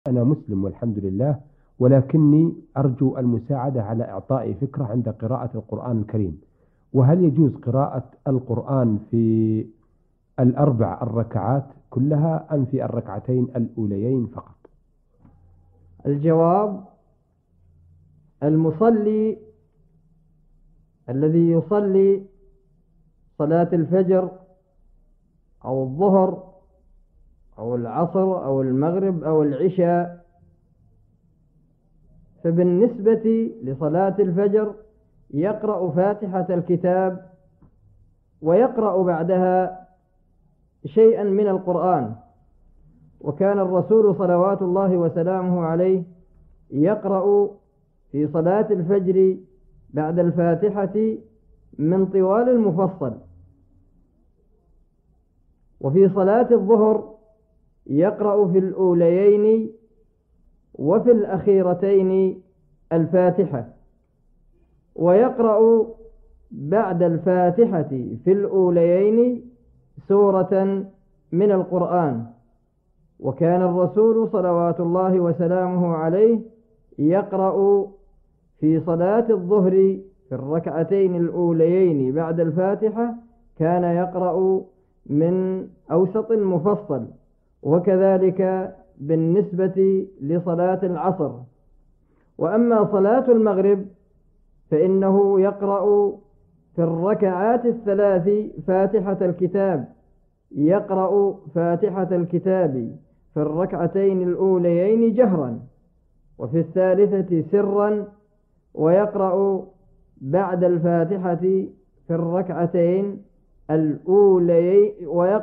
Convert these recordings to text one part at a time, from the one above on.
أنا مسلم والحمد لله، ولكني أرجو المساعدة على إعطائي فكرة عند قراءة القرآن الكريم. وهل يجوز قراءة القرآن في الأربع الركعات كلها أم في الركعتين الأوليين فقط؟ الجواب: المصلي الذي يصلي صلاة الفجر أو الظهر أو العصر أو المغرب أو العشاء، فبالنسبة لصلاة الفجر يقرأ فاتحة الكتاب ويقرأ بعدها شيئا من القرآن. وكان الرسول صلوات الله وسلامه عليه يقرأ في صلاة الفجر بعد الفاتحة من طوال المفصل، وفي صلاة الظهر يقرأ في الأوليين وفي الأخيرتين الفاتحة، ويقرأ بعد الفاتحة في الأوليين سورة من القرآن. وكان الرسول صلوات الله وسلامه عليه يقرأ في صلاة الظهر في الركعتين الأوليين بعد الفاتحة كان يقرأ من أوسط المفصل، وكذلك بالنسبة لصلاة العصر. وأما صلاة المغرب فإنه يقرأ في الركعات الثلاث فاتحة الكتاب، يقرأ فاتحة الكتاب في الركعتين الأوليين جهرا، وفي الثالثة سرا، ويقرأ بعد الفاتحة في الركعتين الأوليين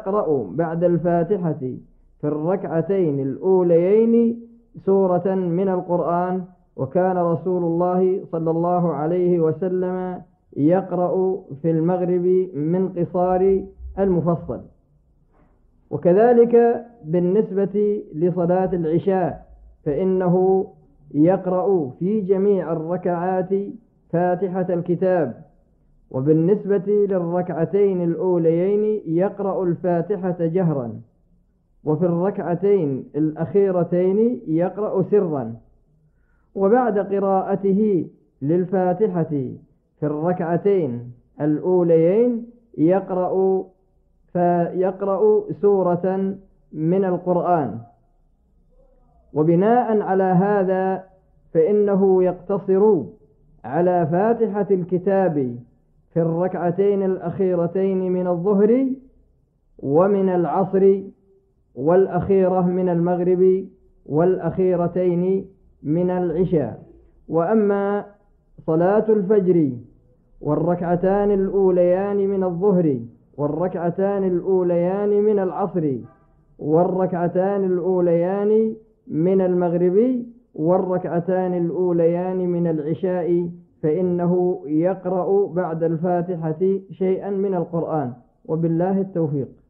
سورة من القرآن. وكان رسول الله صلى الله عليه وسلم يقرأ في المغرب من قصار المفصل. وكذلك بالنسبة لصلاة العشاء فإنه يقرأ في جميع الركعات فاتحة الكتاب، وبالنسبة للركعتين الأوليين يقرأ الفاتحة جهرا، وفي الركعتين الأخيرتين يقرأ سرا. وبعد قراءته للفاتحة في الركعتين الأوليين يقرأ سورة من القرآن. وبناء على هذا فإنه يقتصر على فاتحة الكتاب في الركعتين الأخيرتين من الظهر ومن العصر، والأخيرة من المغرب، والأخيرتين من العشاء. وأما صلاة الفجر والركعتان الأوليان من الظهر والركعتان الأوليان من العصر والركعتان الأوليان من المغرب والركعتان الأوليان من العشاء فإنه يقرأ بعد الفاتحة شيئا من القرآن، وبالله التوفيق.